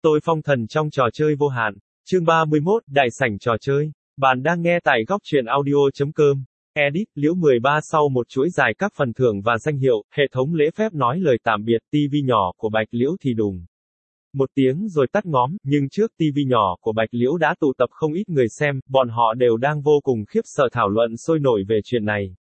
Tôi phong thần trong trò chơi vô hạn. Chương 31, Đại sảnh trò chơi. Bạn đang nghe tại góc truyện audio.com. Edit, Liễu 13 sau một chuỗi dài các phần thưởng và danh hiệu, hệ thống lễ phép nói lời tạm biệt TV nhỏ của Bạch Liễu thì đùng. Một tiếng rồi tắt ngóm, nhưng trước TV nhỏ của Bạch Liễu đã tụ tập không ít người xem, bọn họ đều đang vô cùng khiếp sợ thảo luận sôi nổi về chuyện này.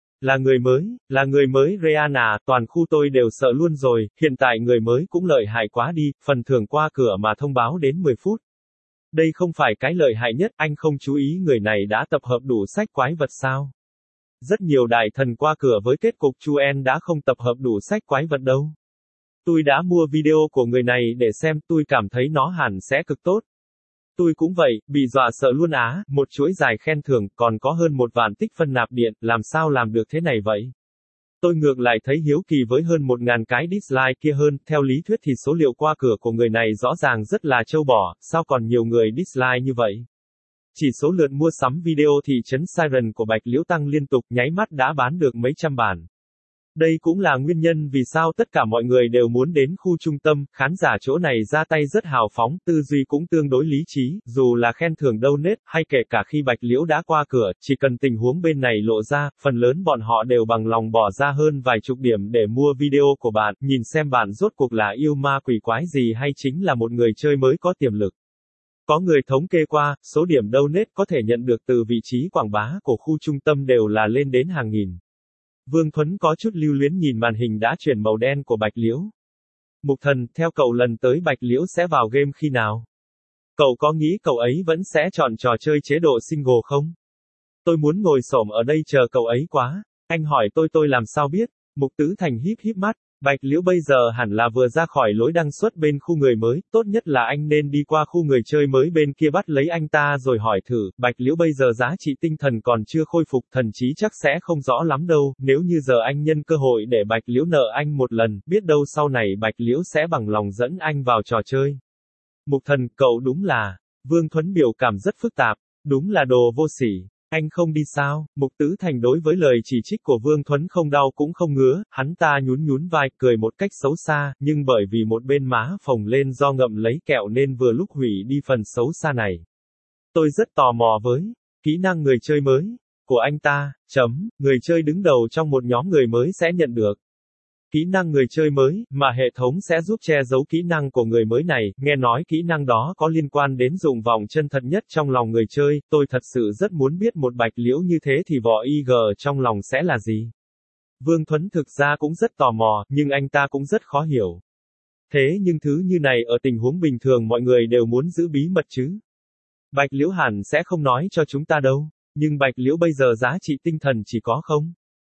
Là người mới Rihanna, toàn khu tôi đều sợ luôn rồi, hiện tại người mới cũng lợi hại quá đi, phần thưởng qua cửa mà thông báo đến 10 phút. Đây không phải cái lợi hại nhất, anh không chú ý người này đã tập hợp đủ sách quái vật sao? Rất nhiều đại thần qua cửa với kết cục Chu En đã không tập hợp đủ sách quái vật đâu. Tôi đã mua video của người này để xem, tôi cảm thấy nó hẳn sẽ cực tốt. Tôi cũng vậy, bị dọa sợ luôn á, một chuỗi dài khen thưởng, còn có hơn 1 vạn tích phân nạp điện, làm sao làm được thế này vậy? Tôi ngược lại thấy hiếu kỳ với hơn 1.000 cái dislike kia hơn, theo lý thuyết thì số liệu qua cửa của người này rõ ràng rất là trâu bò, sao còn nhiều người dislike như vậy? Chỉ số lượt mua sắm video thị trấn Siren của Bạch Liễu tăng liên tục, nháy mắt đã bán được mấy trăm bản. Đây cũng là nguyên nhân vì sao tất cả mọi người đều muốn đến khu trung tâm, khán giả chỗ này ra tay rất hào phóng, tư duy cũng tương đối lý trí, dù là khen thưởng donate, hay kể cả khi Bạch Liễu đã qua cửa, chỉ cần tình huống bên này lộ ra, phần lớn bọn họ đều bằng lòng bỏ ra hơn vài chục điểm để mua video của bạn, nhìn xem bạn rốt cuộc là yêu ma quỷ quái gì hay chính là một người chơi mới có tiềm lực. Có người thống kê qua, số điểm donate có thể nhận được từ vị trí quảng bá của khu trung tâm đều là lên đến hàng nghìn. Vương Thuấn có chút lưu luyến nhìn màn hình đã chuyển màu đen của Bạch Liễu. Mục Thần, theo cậu lần tới Bạch Liễu sẽ vào game khi nào? Cậu có nghĩ cậu ấy vẫn sẽ chọn trò chơi chế độ single không? Tôi muốn ngồi xổm ở đây chờ cậu ấy quá. Anh hỏi tôi làm sao biết? Mục Tứ Thành híp híp mắt. Bạch Liễu bây giờ hẳn là vừa ra khỏi lối đăng xuất bên khu người mới, tốt nhất là anh nên đi qua khu người chơi mới bên kia bắt lấy anh ta rồi hỏi thử, Bạch Liễu bây giờ giá trị tinh thần còn chưa khôi phục, thần trí chắc sẽ không rõ lắm đâu, nếu như giờ anh nhân cơ hội để Bạch Liễu nợ anh một lần, biết đâu sau này Bạch Liễu sẽ bằng lòng dẫn anh vào trò chơi. Mục Thần, cậu đúng là, Vương Thuấn biểu cảm rất phức tạp, đúng là đồ vô sỉ. Anh không đi sao? Mục Tứ Thành đối với lời chỉ trích của Vương Thuấn không đau cũng không ngứa, hắn ta nhún vai, cười một cách xấu xa, nhưng bởi vì một bên má phồng lên do ngậm lấy kẹo nên vừa lúc hủy đi phần xấu xa này. Tôi rất tò mò với kỹ năng người chơi mới của anh ta, người chơi đứng đầu trong một nhóm người mới sẽ nhận được kỹ năng người chơi mới, mà hệ thống sẽ giúp che giấu kỹ năng của người mới này, nghe nói kỹ năng đó có liên quan đến dụng vọng chân thật nhất trong lòng người chơi, tôi thật sự rất muốn biết một Bạch Liễu như thế thì vỏ IG trong lòng sẽ là gì. Vương Thuấn thực ra cũng rất tò mò, nhưng anh ta cũng rất khó hiểu. Thế nhưng thứ như này ở tình huống bình thường mọi người đều muốn giữ bí mật chứ. Bạch Liễu hẳn sẽ không nói cho chúng ta đâu, nhưng Bạch Liễu bây giờ giá trị tinh thần chỉ có không?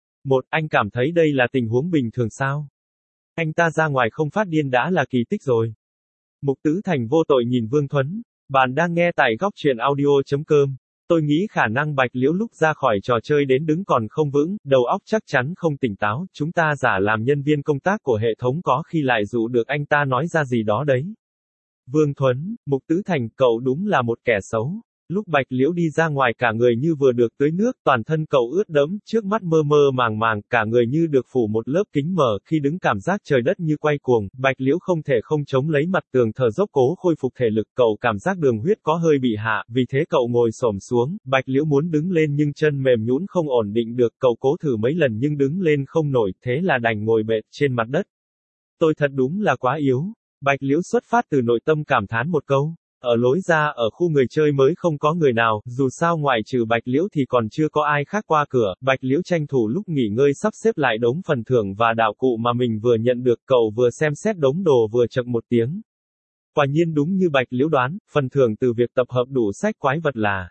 Anh cảm thấy đây là tình huống bình thường sao? Anh ta ra ngoài không phát điên đã là kỳ tích rồi. Mục Tứ Thành vô tội nhìn Vương Thuấn. Bạn đang nghe tại góc truyện audio.com. Tôi nghĩ khả năng Bạch Liễu lúc ra khỏi trò chơi đến đứng còn không vững, đầu óc chắc chắn không tỉnh táo, chúng ta giả làm nhân viên công tác của hệ thống có khi lại dụ được anh ta nói ra gì đó đấy. Vương Thuấn, Mục Tứ Thành, cậu đúng là một kẻ xấu. Lúc Bạch Liễu đi ra ngoài cả người như vừa được tưới nước, toàn thân cậu ướt đẫm, trước mắt mơ mơ màng, cả người như được phủ một lớp kính mờ, khi đứng cảm giác trời đất như quay cuồng, Bạch Liễu không thể không chống lấy mặt tường thở dốc cố khôi phục thể lực, cậu cảm giác đường huyết có hơi bị hạ, vì thế cậu ngồi xổm xuống, Bạch Liễu muốn đứng lên nhưng chân mềm nhũn không ổn định được, cậu cố thử mấy lần nhưng đứng lên không nổi, thế là đành ngồi bệt trên mặt đất. Tôi thật đúng là quá yếu. Bạch Liễu xuất phát từ nội tâm cảm thán một câu. Ở lối ra ở khu người chơi mới không có người nào, dù sao ngoại trừ Bạch Liễu thì còn chưa có ai khác qua cửa, Bạch Liễu tranh thủ lúc nghỉ ngơi sắp xếp lại đống phần thưởng và đạo cụ mà mình vừa nhận được, cậu vừa xem xét đống đồ vừa chậc một tiếng. Quả nhiên đúng như Bạch Liễu đoán, phần thưởng từ việc tập hợp đủ sách quái vật là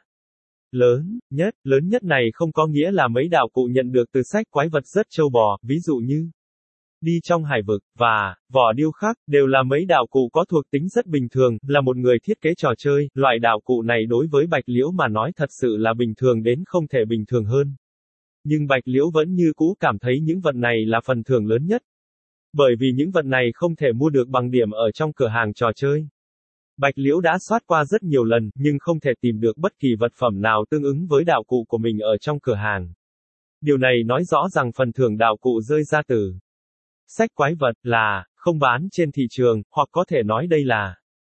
lớn nhất này không có nghĩa là mấy đạo cụ nhận được từ sách quái vật rất trâu bò, ví dụ như đi trong hải vực, và vỏ điêu khắc, đều là mấy đạo cụ có thuộc tính rất bình thường, là một người thiết kế trò chơi, loại đạo cụ này đối với Bạch Liễu mà nói thật sự là bình thường đến không thể bình thường hơn. Nhưng Bạch Liễu vẫn như cũ cảm thấy những vật này là phần thưởng lớn nhất. Bởi vì những vật này không thể mua được bằng điểm ở trong cửa hàng trò chơi. Bạch Liễu đã soát qua rất nhiều lần, nhưng không thể tìm được bất kỳ vật phẩm nào tương ứng với đạo cụ của mình ở trong cửa hàng. Điều này nói rõ rằng phần thưởng đạo cụ rơi ra từ sách quái vật là không bán trên thị trường, hoặc có thể nói đây là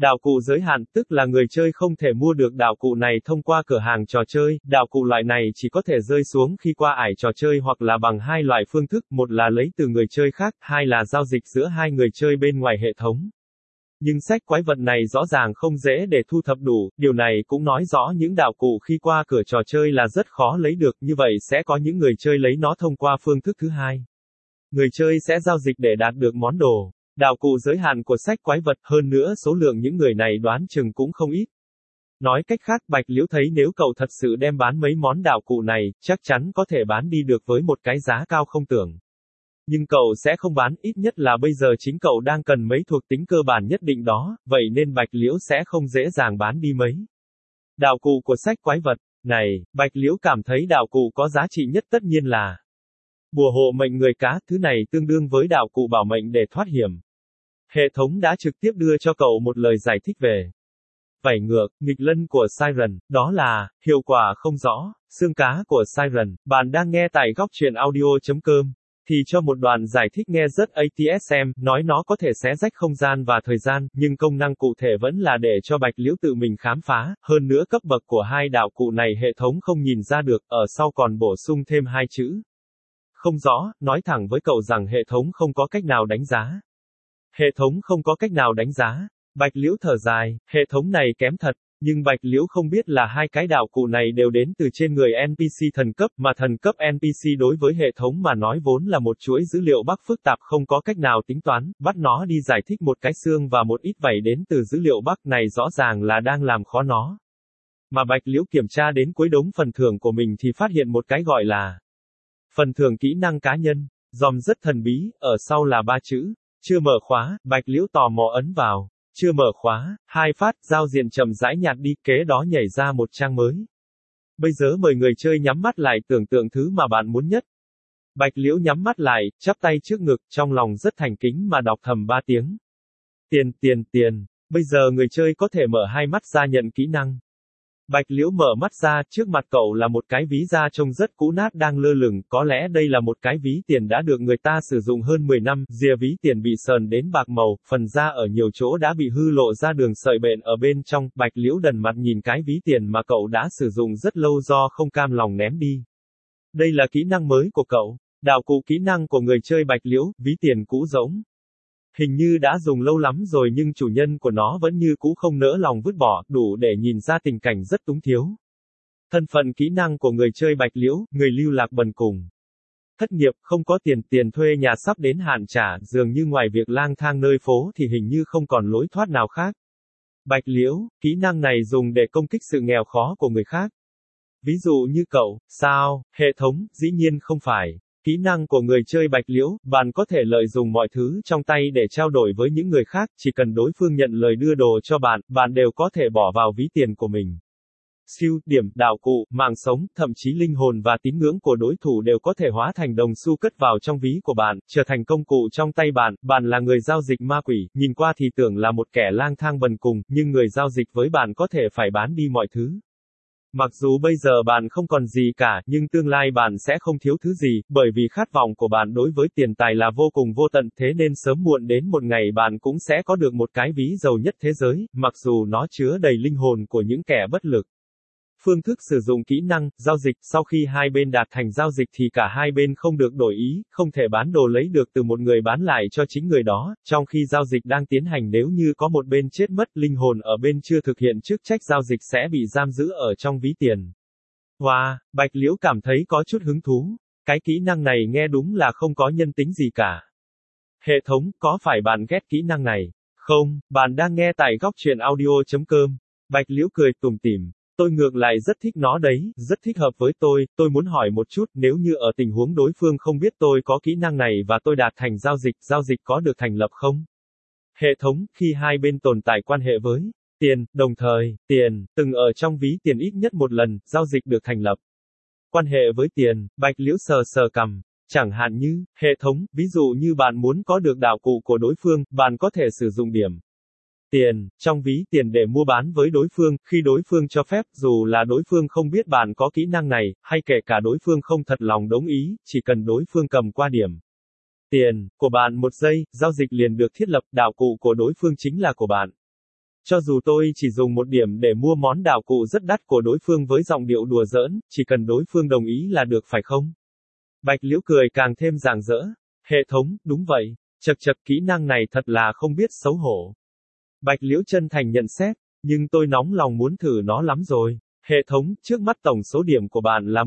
Đạo cụ giới hạn, tức là người chơi không thể mua được đạo cụ này thông qua cửa hàng trò chơi, đạo cụ loại này chỉ có thể rơi xuống khi qua ải trò chơi hoặc là bằng hai loại phương thức, một là lấy từ người chơi khác, hai là giao dịch giữa hai người chơi bên ngoài hệ thống. Nhưng sách quái vật này rõ ràng không dễ để thu thập đủ, điều này cũng nói rõ những đạo cụ khi qua cửa trò chơi là rất khó lấy được, như vậy sẽ có những người chơi lấy nó thông qua phương thức thứ hai. Người chơi sẽ giao dịch để đạt được món đồ. Đạo cụ giới hạn của sách quái vật, hơn nữa số lượng những người này đoán chừng cũng không ít. Nói cách khác, Bạch Liễu thấy nếu cậu thật sự đem bán mấy món đạo cụ này, chắc chắn có thể bán đi được với một cái giá cao không tưởng. Nhưng cậu sẽ không bán, ít nhất là bây giờ chính cậu đang cần mấy thuộc tính cơ bản nhất định đó, vậy nên Bạch Liễu sẽ không dễ dàng bán đi mấy. Đạo cụ của sách quái vật này, Bạch Liễu cảm thấy đạo cụ có giá trị nhất tất nhiên là bùa hộ mệnh người cá, thứ này tương đương với đạo cụ bảo mệnh để thoát hiểm. Hệ thống đã trực tiếp đưa cho cậu một lời giải thích về vảy ngược, nghịch lân của Siren, đó là hiệu quả không rõ, xương cá của Siren. Bạn đang nghe tại góc truyện audio.com. Thì cho một đoạn giải thích nghe rất ATSM, nói nó có thể xé rách không gian và thời gian, nhưng công năng cụ thể vẫn là để cho Bạch Liễu tự mình khám phá, hơn nữa cấp bậc của hai đạo cụ này hệ thống không nhìn ra được, ở sau còn bổ sung thêm hai chữ không rõ, nói thẳng với cậu rằng hệ thống không có cách nào đánh giá. Hệ thống không có cách nào đánh giá. Bạch Liễu thở dài, hệ thống này kém thật. Nhưng Bạch Liễu không biết là hai cái đạo cụ này đều đến từ trên người NPC thần cấp, mà thần cấp NPC đối với hệ thống mà nói vốn là một chuỗi dữ liệu bắc phức tạp không có cách nào tính toán, bắt nó đi giải thích một cái xương và một ít vảy đến từ dữ liệu bắc này rõ ràng là đang làm khó nó. Mà Bạch Liễu kiểm tra đến cuối đống phần thưởng của mình thì phát hiện một cái gọi là phần thưởng kỹ năng cá nhân, dòm rất thần bí, ở sau là ba chữ, chưa mở khóa, Bạch Liễu tò mò ấn vào. Chưa mở khóa, hai phát, giao diện chậm rãi nhạt đi, kế đó nhảy ra một trang mới. Bây giờ mời người chơi nhắm mắt lại tưởng tượng thứ mà bạn muốn nhất. Bạch Liễu nhắm mắt lại, chắp tay trước ngực, trong lòng rất thành kính mà đọc thầm ba tiếng. Tiền, tiền, tiền. Bây giờ người chơi có thể mở hai mắt ra nhận kỹ năng. Bạch Liễu mở mắt ra, trước mặt cậu là một cái ví da trông rất cũ nát đang lơ lửng, có lẽ đây là một cái ví tiền đã được người ta sử dụng hơn 10 năm, rìa ví tiền bị sờn đến bạc màu, phần da ở nhiều chỗ đã bị hư lộ ra đường sợi bện ở bên trong, Bạch Liễu đần mặt nhìn cái ví tiền mà cậu đã sử dụng rất lâu do không cam lòng ném đi. Đây là kỹ năng mới của cậu, đạo cụ kỹ năng của người chơi Bạch Liễu, ví tiền cũ rỗng. Hình như đã dùng lâu lắm rồi nhưng chủ nhân của nó vẫn như cũ không nỡ lòng vứt bỏ, đủ để nhìn ra tình cảnh rất túng thiếu. Thân phận kỹ năng của người chơi Bạch Liễu, người lưu lạc bần cùng. Thất nghiệp, không có tiền, tiền thuê nhà sắp đến hạn trả, dường như ngoài việc lang thang nơi phố thì hình như không còn lối thoát nào khác. Bạch Liễu, kỹ năng này dùng để công kích sự nghèo khó của người khác. Ví dụ như cậu, sao, hệ thống, dĩ nhiên không phải. Kỹ năng của người chơi Bạch Liễu, bạn có thể lợi dụng mọi thứ trong tay để trao đổi với những người khác, chỉ cần đối phương nhận lời đưa đồ cho bạn, bạn đều có thể bỏ vào ví tiền của mình. Siêu, điểm, đạo cụ, mạng sống, thậm chí linh hồn và tín ngưỡng của đối thủ đều có thể hóa thành đồng xu cất vào trong ví của bạn, trở thành công cụ trong tay bạn. Bạn là người giao dịch ma quỷ, nhìn qua thì tưởng là một kẻ lang thang bần cùng, nhưng người giao dịch với bạn có thể phải bán đi mọi thứ. Mặc dù bây giờ bạn không còn gì cả, nhưng tương lai bạn sẽ không thiếu thứ gì, bởi vì khát vọng của bạn đối với tiền tài là vô cùng vô tận, thế nên sớm muộn đến một ngày bạn cũng sẽ có được một cái ví giàu nhất thế giới, mặc dù nó chứa đầy linh hồn của những kẻ bất lực. Phương thức sử dụng kỹ năng, giao dịch, sau khi hai bên đạt thành giao dịch thì cả hai bên không được đổi ý, không thể bán đồ lấy được từ một người bán lại cho chính người đó, trong khi giao dịch đang tiến hành nếu như có một bên chết mất, linh hồn ở bên chưa thực hiện chức trách giao dịch sẽ bị giam giữ ở trong ví tiền. Wow, Bạch Liễu cảm thấy có chút hứng thú. Cái kỹ năng này nghe đúng là không có nhân tính gì cả. Hệ thống, có phải bạn ghét kỹ năng này? Không, bạn đang nghe tại góc truyện audio.com. Bạch Liễu cười tủm tỉm. Tôi ngược lại rất thích nó đấy, rất thích hợp với tôi muốn hỏi một chút, nếu như ở tình huống đối phương không biết tôi có kỹ năng này và tôi đạt thành giao dịch có được thành lập không? Hệ thống, khi hai bên tồn tại quan hệ với tiền, đồng thời, tiền, từng ở trong ví tiền ít nhất một lần, giao dịch được thành lập. Quan hệ với tiền, Bạch Liễu sờ sờ cằm. Chẳng hạn như, hệ thống, ví dụ như bạn muốn có được đạo cụ của đối phương, bạn có thể sử dụng điểm tiền, trong ví tiền để mua bán với đối phương, khi đối phương cho phép, dù là đối phương không biết bạn có kỹ năng này, hay kể cả đối phương không thật lòng đồng ý, chỉ cần đối phương cầm qua điểm tiền của bạn một giây, giao dịch liền được thiết lập, đạo cụ của đối phương chính là của bạn. Cho dù tôi chỉ dùng một điểm để mua món đạo cụ rất đắt của đối phương với giọng điệu đùa giỡn, chỉ cần đối phương đồng ý là được phải không? Bạch Liễu cười càng thêm rạng rỡ. Hệ thống, đúng vậy. Chậc chậc, kỹ năng này thật là không biết xấu hổ. Bạch Liễu chân thành nhận xét, nhưng tôi nóng lòng muốn thử nó lắm rồi. Hệ thống, trước mắt tổng số điểm của bạn là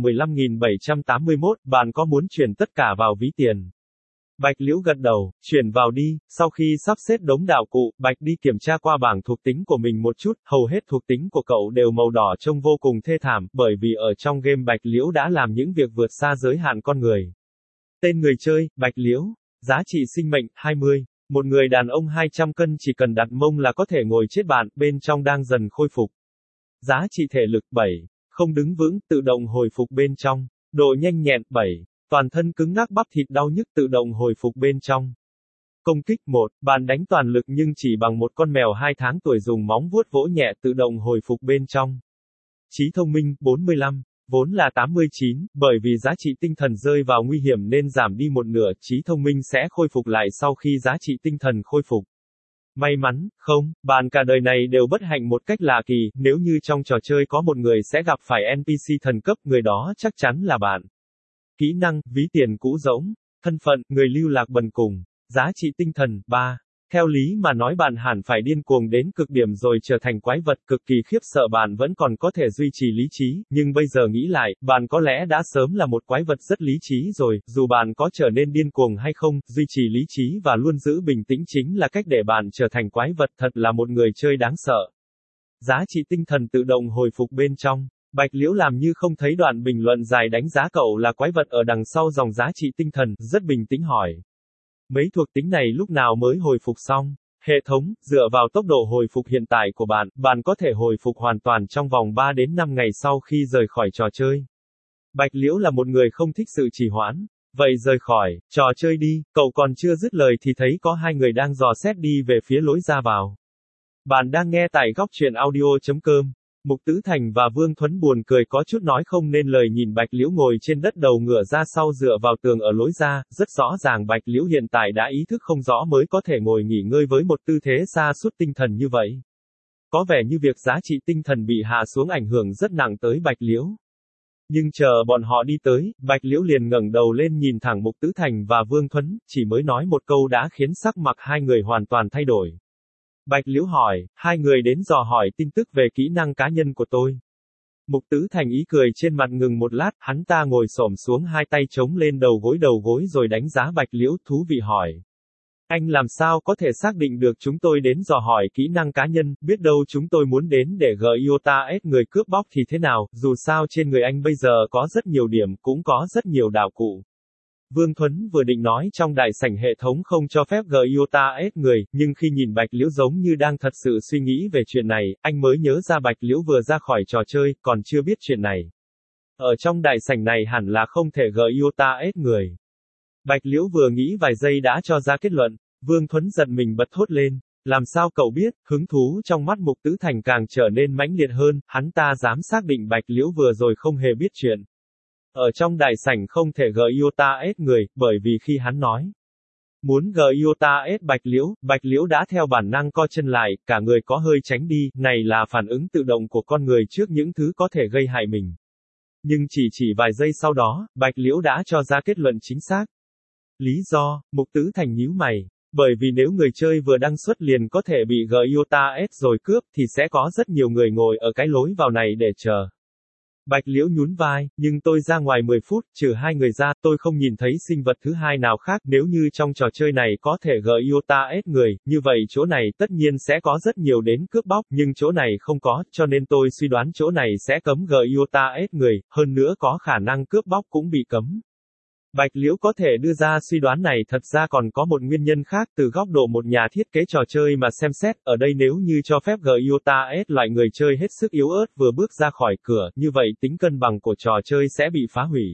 15.781, bạn có muốn chuyển tất cả vào ví tiền? Bạch Liễu gật đầu, chuyển vào đi. Sau khi sắp xếp đống đạo cụ, Bạch đi kiểm tra qua bảng thuộc tính của mình một chút, hầu hết thuộc tính của cậu đều màu đỏ trông vô cùng thê thảm, bởi vì ở trong game Bạch Liễu đã làm những việc vượt xa giới hạn con người. Tên người chơi, Bạch Liễu. Giá trị sinh mệnh, 20. Một người đàn ông 200 cân chỉ cần đặt mông là có thể ngồi chết bạn, bên trong đang dần khôi phục. Giá trị thể lực, 7. Không đứng vững, tự động hồi phục bên trong. Độ nhanh nhẹn, 7. Toàn thân cứng ngắc bắp thịt đau nhức tự động hồi phục bên trong. Công kích 1, bạn đánh toàn lực nhưng chỉ bằng một con mèo 2 tháng tuổi dùng móng vuốt vỗ nhẹ tự động hồi phục bên trong. Trí thông minh, 45, vốn là 89, bởi vì giá trị tinh thần rơi vào nguy hiểm nên giảm đi một nửa, trí thông minh sẽ khôi phục lại sau khi giá trị tinh thần khôi phục. May mắn, không, bạn cả đời này đều bất hạnh một cách lạ kỳ, nếu như trong trò chơi có một người sẽ gặp phải NPC thần cấp, người đó chắc chắn là bạn. Kỹ năng, ví tiền cũ rỗng. Thân phận, người lưu lạc bần cùng. Giá trị tinh thần, 3. Theo lý mà nói bạn hẳn phải điên cuồng đến cực điểm rồi trở thành quái vật cực kỳ khiếp sợ bạn vẫn còn có thể duy trì lý trí, nhưng bây giờ nghĩ lại, bạn có lẽ đã sớm là một quái vật rất lý trí rồi, dù bạn có trở nên điên cuồng hay không, duy trì lý trí và luôn giữ bình tĩnh chính là cách để bạn trở thành quái vật, thật là một người chơi đáng sợ. Giá trị tinh thần tự động hồi phục bên trong. Bạch Liễu làm như không thấy đoạn bình luận dài đánh giá cậu là quái vật ở đằng sau dòng giá trị tinh thần, rất bình tĩnh hỏi. Mấy thuộc tính này lúc nào mới hồi phục xong? Hệ thống, dựa vào tốc độ hồi phục hiện tại của bạn, bạn có thể hồi phục hoàn toàn trong vòng 3 đến 5 ngày sau khi rời khỏi trò chơi. Bạch Liễu là một người không thích sự trì hoãn. Vậy rời khỏi trò chơi đi, cậu còn chưa dứt lời thì thấy có hai người đang dò xét đi về phía lối ra vào. Bạn đang nghe tại góc truyện audio.com. Mục Tứ Thành và Vương Thuấn buồn cười có chút nói không nên lời nhìn Bạch Liễu ngồi trên đất đầu ngửa ra sau dựa vào tường ở lối ra, rất rõ ràng Bạch Liễu hiện tại đã ý thức không rõ mới có thể ngồi nghỉ ngơi với một tư thế sa sút tinh thần như vậy. Có vẻ như việc giá trị tinh thần bị hạ xuống ảnh hưởng rất nặng tới Bạch Liễu. Nhưng chờ bọn họ đi tới, Bạch Liễu liền ngẩng đầu lên nhìn thẳng Mục Tứ Thành và Vương Thuấn, chỉ mới nói một câu đã khiến sắc mặt hai người hoàn toàn thay đổi. Bạch Liễu hỏi, hai người đến dò hỏi tin tức về kỹ năng cá nhân của tôi. Mục Tứ Thành ý cười trên mặt ngừng một lát, hắn ta ngồi xổm xuống hai tay chống lên đầu gối rồi đánh giá Bạch Liễu thú vị hỏi. Anh làm sao có thể xác định được chúng tôi đến dò hỏi kỹ năng cá nhân, biết đâu chúng tôi muốn đến để Iota S người cướp bóc thì thế nào, dù sao trên người anh bây giờ có rất nhiều điểm, cũng có rất nhiều đạo cụ. Vương Thuấn vừa định nói trong đại sảnh hệ thống không cho phép Iota S người, nhưng khi nhìn Bạch Liễu giống như đang thật sự suy nghĩ về chuyện này, anh mới nhớ ra Bạch Liễu vừa ra khỏi trò chơi, còn chưa biết chuyện này. Ở trong đại sảnh này hẳn là không thể Iota S người. Bạch Liễu vừa nghĩ vài giây đã cho ra kết luận, Vương Thuấn giận mình bật thốt lên. Làm sao cậu biết, hứng thú trong mắt Mục Tứ Thành càng trở nên mãnh liệt hơn, hắn ta dám xác định Bạch Liễu vừa rồi không hề biết chuyện. Ở trong đại sảnh không thể Iota S người, bởi vì khi hắn nói muốn Iota S Bạch Liễu đã theo bản năng co chân lại, cả người có hơi tránh đi, này là phản ứng tự động của con người trước những thứ có thể gây hại mình. Nhưng chỉ vài giây sau đó, Bạch Liễu đã cho ra kết luận chính xác. Lý do, Mục Tứ Thành nhíu mày. Bởi vì nếu người chơi vừa đăng xuất liền có thể bị Iota S rồi cướp, thì sẽ có rất nhiều người ngồi ở cái lối vào này để chờ. Bạch Liễu nhún vai, nhưng tôi ra ngoài 10 phút, trừ hai người ra, tôi không nhìn thấy sinh vật thứ hai nào khác, nếu như trong trò chơi này có thể Iota S người, như vậy chỗ này tất nhiên sẽ có rất nhiều đến cướp bóc, nhưng chỗ này không có, cho nên tôi suy đoán chỗ này sẽ cấm Iota S người, hơn nữa có khả năng cướp bóc cũng bị cấm. Bạch Liễu có thể đưa ra suy đoán này thật ra còn có một nguyên nhân khác từ góc độ một nhà thiết kế trò chơi mà xem xét, ở đây nếu như cho phép Iota S loại người chơi hết sức yếu ớt vừa bước ra khỏi cửa, như vậy tính cân bằng của trò chơi sẽ bị phá hủy.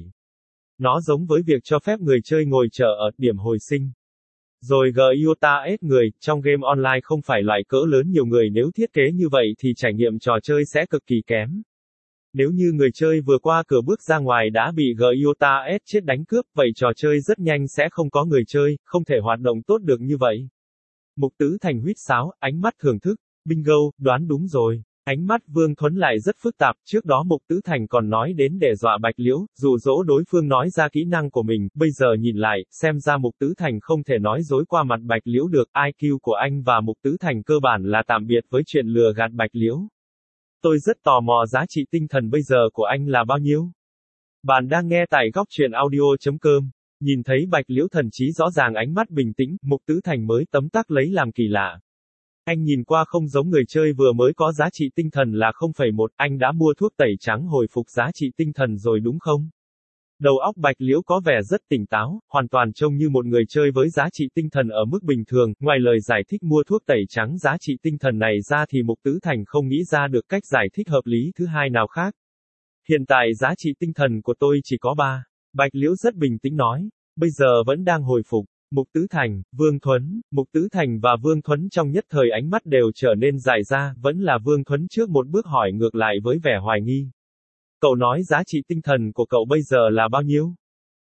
Nó giống với việc cho phép người chơi ngồi chờ ở điểm hồi sinh. Rồi Iota S người, trong game online không phải loại cỡ lớn nhiều người nếu thiết kế như vậy thì trải nghiệm trò chơi sẽ cực kỳ kém. Nếu như người chơi vừa qua cửa bước ra ngoài đã bị Iota S chết đánh cướp, vậy trò chơi rất nhanh sẽ không có người chơi, không thể hoạt động tốt được như vậy. Mục Tứ Thành huýt sáo, ánh mắt thưởng thức. Bingo, đoán đúng rồi. Ánh mắt Vương Thuấn lại rất phức tạp, trước đó Mục Tứ Thành còn nói đến đe dọa Bạch Liễu, dụ dỗ đối phương nói ra kỹ năng của mình, bây giờ nhìn lại, xem ra Mục Tứ Thành không thể nói dối qua mặt Bạch Liễu được, IQ của anh và Mục Tứ Thành cơ bản là tạm biệt với chuyện lừa gạt Bạch Liễu. Tôi rất tò mò giá trị tinh thần bây giờ của anh là bao nhiêu? Bạn đang nghe tại góc truyện audio.com. Nhìn thấy Bạch Liễu thần trí rõ ràng ánh mắt bình tĩnh, Mục Tứ Thành mới tấm tắc lấy làm kỳ lạ. Anh nhìn qua không giống người chơi vừa mới có giá trị tinh thần là 0,1, anh đã mua thuốc tẩy trắng hồi phục giá trị tinh thần rồi đúng không? Đầu óc Bạch Liễu có vẻ rất tỉnh táo, hoàn toàn trông như một người chơi với giá trị tinh thần ở mức bình thường, ngoài lời giải thích mua thuốc tẩy trắng giá trị tinh thần này ra thì Mục Tứ Thành không nghĩ ra được cách giải thích hợp lý thứ hai nào khác. Hiện tại giá trị tinh thần của tôi chỉ có 3. Bạch Liễu rất bình tĩnh nói, bây giờ vẫn đang hồi phục. Mục Tứ Thành, Vương Thuấn, Mục Tứ Thành và Vương Thuấn trong nhất thời ánh mắt đều trở nên dại ra, vẫn là Vương Thuấn trước một bước hỏi ngược lại với vẻ hoài nghi. Cậu nói giá trị tinh thần của cậu bây giờ là bao nhiêu?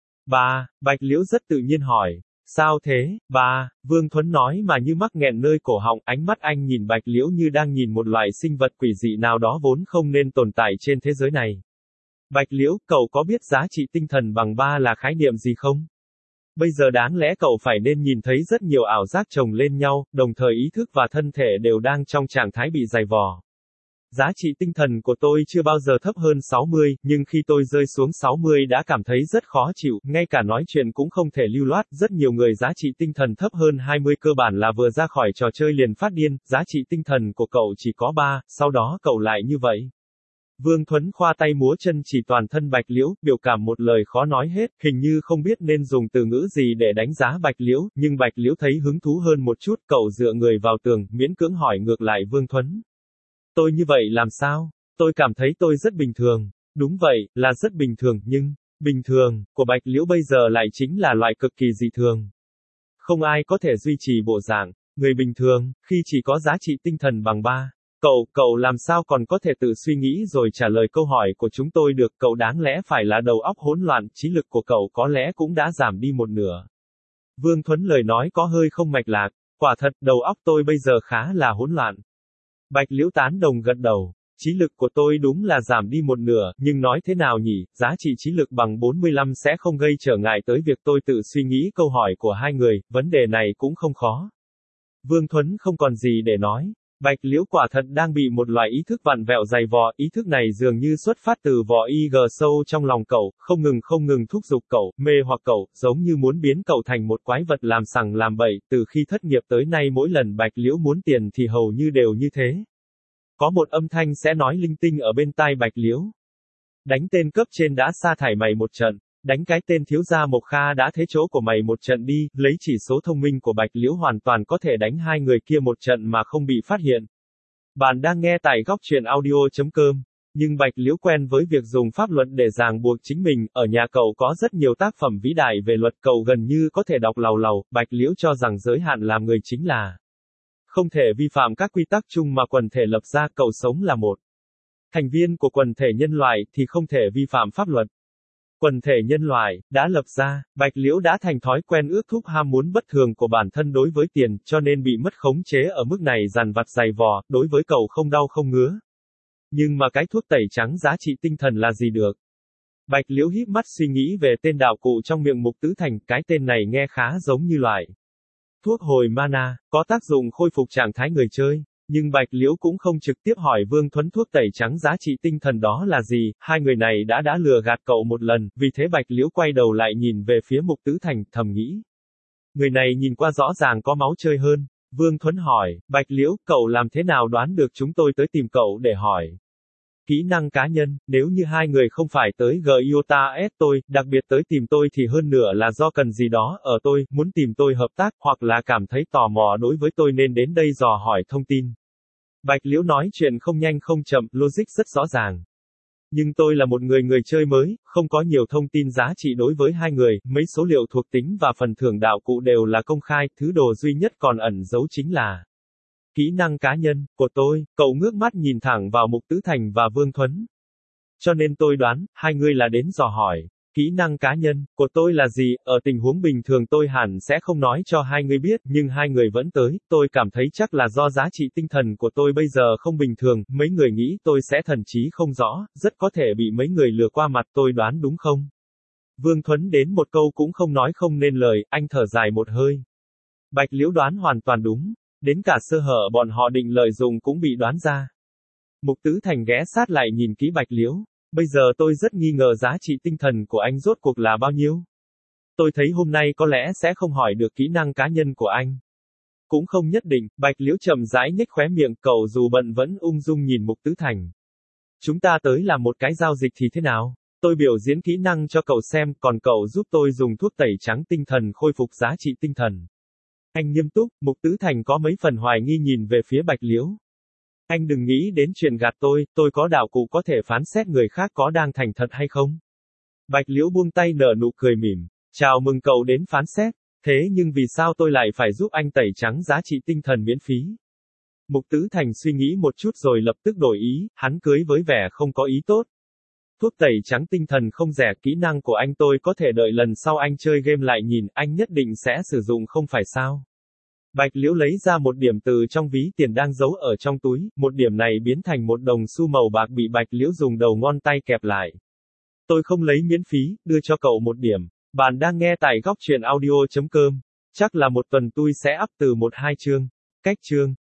3, Bạch Liễu rất tự nhiên hỏi. Sao thế? 3, Vương Thuấn nói mà như mắc nghẹn nơi cổ họng, ánh mắt anh nhìn Bạch Liễu như đang nhìn một loại sinh vật quỷ dị nào đó vốn không nên tồn tại trên thế giới này. Bạch Liễu, cậu có biết giá trị tinh thần bằng 3 là khái niệm gì không? Bây giờ đáng lẽ cậu phải nên nhìn thấy rất nhiều ảo giác chồng lên nhau, đồng thời ý thức và thân thể đều đang trong trạng thái bị dày vò. Giá trị tinh thần của tôi chưa bao giờ thấp hơn 60, nhưng khi tôi rơi xuống 60 đã cảm thấy rất khó chịu, ngay cả nói chuyện cũng không thể lưu loát, rất nhiều người giá trị tinh thần thấp hơn 20 cơ bản là vừa ra khỏi trò chơi liền phát điên, giá trị tinh thần của cậu chỉ có 3, sau đó cậu lại như vậy. Vương Thuấn khoa tay múa chân chỉ toàn thân Bạch Liễu, biểu cảm một lời khó nói hết, hình như không biết nên dùng từ ngữ gì để đánh giá Bạch Liễu, nhưng Bạch Liễu thấy hứng thú hơn một chút, cậu dựa người vào tường, miễn cưỡng hỏi ngược lại Vương Thuấn. Tôi như vậy làm sao? Tôi cảm thấy tôi rất bình thường. Đúng vậy, là rất bình thường, nhưng, bình thường, của Bạch Liễu bây giờ lại chính là loại cực kỳ dị thường. Không ai có thể duy trì bộ dạng, người bình thường, khi chỉ có giá trị tinh thần bằng 3. Cậu làm sao còn có thể tự suy nghĩ rồi trả lời câu hỏi của chúng tôi được, cậu đáng lẽ phải là đầu óc hỗn loạn, trí lực của cậu có lẽ cũng đã giảm đi một nửa. Vương Thuấn lời nói có hơi không mạch lạc, quả thật, đầu óc tôi bây giờ khá là hỗn loạn. Bạch Liễu tán đồng gật đầu, trí lực của tôi đúng là giảm đi một nửa, nhưng nói thế nào nhỉ, giá trị trí lực bằng 45 sẽ không gây trở ngại tới việc tôi tự suy nghĩ câu hỏi của hai người, vấn đề này cũng không khó. Vương Thuấn không còn gì để nói. Bạch Liễu quả thật đang bị một loại ý thức vặn vẹo dày vò, ý thức này dường như xuất phát từ vỏ IG sâu trong lòng cậu, không ngừng thúc giục cậu, mê hoặc cậu, giống như muốn biến cậu thành một quái vật làm sằng làm bậy, từ khi thất nghiệp tới nay mỗi lần Bạch Liễu muốn tiền thì hầu như đều như thế. Có một âm thanh sẽ nói linh tinh ở bên tai Bạch Liễu. Đánh tên cấp trên đã sa thải mày một trận. Đánh cái tên thiếu gia Mộc Kha đã thế chỗ của mày một trận đi, lấy chỉ số thông minh của Bạch Liễu hoàn toàn có thể đánh hai người kia một trận mà không bị phát hiện. Bạn đang nghe tại góc truyện audio.com. Nhưng Bạch Liễu quen với việc dùng pháp luật để ràng buộc chính mình, ở nhà cậu có rất nhiều tác phẩm vĩ đại về luật cậu gần như có thể đọc làu làu, Bạch Liễu cho rằng giới hạn làm người chính là không thể vi phạm các quy tắc chung mà quần thể lập ra, cậu sống là một thành viên của quần thể nhân loại thì không thể vi phạm pháp luật. Quần thể nhân loại đã lập ra, Bạch Liễu đã thành thói quen ước thúc ham muốn bất thường của bản thân đối với tiền, cho nên bị mất khống chế ở mức này dằn vặt dày vò, đối với cậu không đau không ngứa. Nhưng mà cái thuốc tẩy trắng giá trị tinh thần là gì được? Bạch Liễu híp mắt suy nghĩ về tên đạo cụ trong miệng Mục Tứ Thành, cái tên này nghe khá giống như loại thuốc hồi mana, có tác dụng khôi phục trạng thái người chơi. Nhưng Bạch Liễu cũng không trực tiếp hỏi Vương Thuấn thuốc tẩy trắng giá trị tinh thần đó là gì, hai người này đã lừa gạt cậu một lần, vì thế Bạch Liễu quay đầu lại nhìn về phía Mục Tứ Thành, thầm nghĩ. Người này nhìn qua rõ ràng có máu chơi hơn. Vương Thuấn hỏi, Bạch Liễu, cậu làm thế nào đoán được chúng tôi tới tìm cậu để hỏi? Kỹ năng cá nhân, nếu như hai người không phải tới Giota S tôi, đặc biệt tới tìm tôi thì hơn nửa là do cần gì đó ở tôi, muốn tìm tôi hợp tác, hoặc là cảm thấy tò mò đối với tôi nên đến đây dò hỏi thông tin. Bạch Liễu nói chuyện không nhanh không chậm, logic rất rõ ràng. Nhưng tôi là một người chơi mới, không có nhiều thông tin giá trị đối với hai người, mấy số liệu thuộc tính và phần thưởng đạo cụ đều là công khai, thứ đồ duy nhất còn ẩn giấu chính là kỹ năng cá nhân của tôi. Cậu ngước mắt nhìn thẳng vào Mục Tứ Thành và Vương Thuấn. Cho nên tôi đoán, hai người là đến dò hỏi. Kỹ năng cá nhân của tôi là gì, ở tình huống bình thường tôi hẳn sẽ không nói cho hai người biết, nhưng hai người vẫn tới, tôi cảm thấy chắc là do giá trị tinh thần của tôi bây giờ không bình thường, mấy người nghĩ tôi sẽ thần trí không rõ, rất có thể bị mấy người lừa qua mặt, tôi đoán đúng không? Vương Thuấn đến một câu cũng không nói không nên lời, anh thở dài một hơi. Bạch Liễu đoán hoàn toàn đúng, đến cả sơ hở bọn họ định lợi dụng cũng bị đoán ra. Mục Tứ Thành ghé sát lại nhìn kỹ Bạch Liễu. Bây giờ tôi rất nghi ngờ giá trị tinh thần của anh rốt cuộc là bao nhiêu. Tôi thấy hôm nay có lẽ sẽ không hỏi được kỹ năng cá nhân của anh. Cũng không nhất định, Bạch Liễu chậm rãi nhếch khóe miệng, cậu dù bận vẫn ung dung nhìn Mục Tứ Thành. Chúng ta tới làm một cái giao dịch thì thế nào? Tôi biểu diễn kỹ năng cho cậu xem, còn cậu giúp tôi dùng thuốc tẩy trắng tinh thần khôi phục giá trị tinh thần. Anh nghiêm túc, Mục Tứ Thành có mấy phần hoài nghi nhìn về phía Bạch Liễu. Anh đừng nghĩ đến chuyện gạt tôi có đạo cụ có thể phán xét người khác có đang thành thật hay không. Bạch Liễu buông tay nở nụ cười mỉm. Chào mừng cậu đến phán xét. Thế nhưng vì sao tôi lại phải giúp anh tẩy trắng giá trị tinh thần miễn phí? Mục Tứ Thành suy nghĩ một chút rồi lập tức đổi ý, hắn cưới với vẻ không có ý tốt. Thuốc tẩy trắng tinh thần không rẻ, kỹ năng của anh tôi có thể đợi lần sau anh chơi game lại nhìn, anh nhất định sẽ sử dụng không phải sao? Bạch Liễu lấy ra một điểm từ trong ví tiền đang giấu ở trong túi, một điểm này biến thành một đồng xu màu bạc bị Bạch Liễu dùng đầu ngón tay kẹp lại. Tôi không lấy miễn phí, đưa cho cậu một điểm. Bạn đang nghe tại góc truyện audio.com. Chắc là một tuần tôi sẽ up từ 1-2 chương. Cách chương.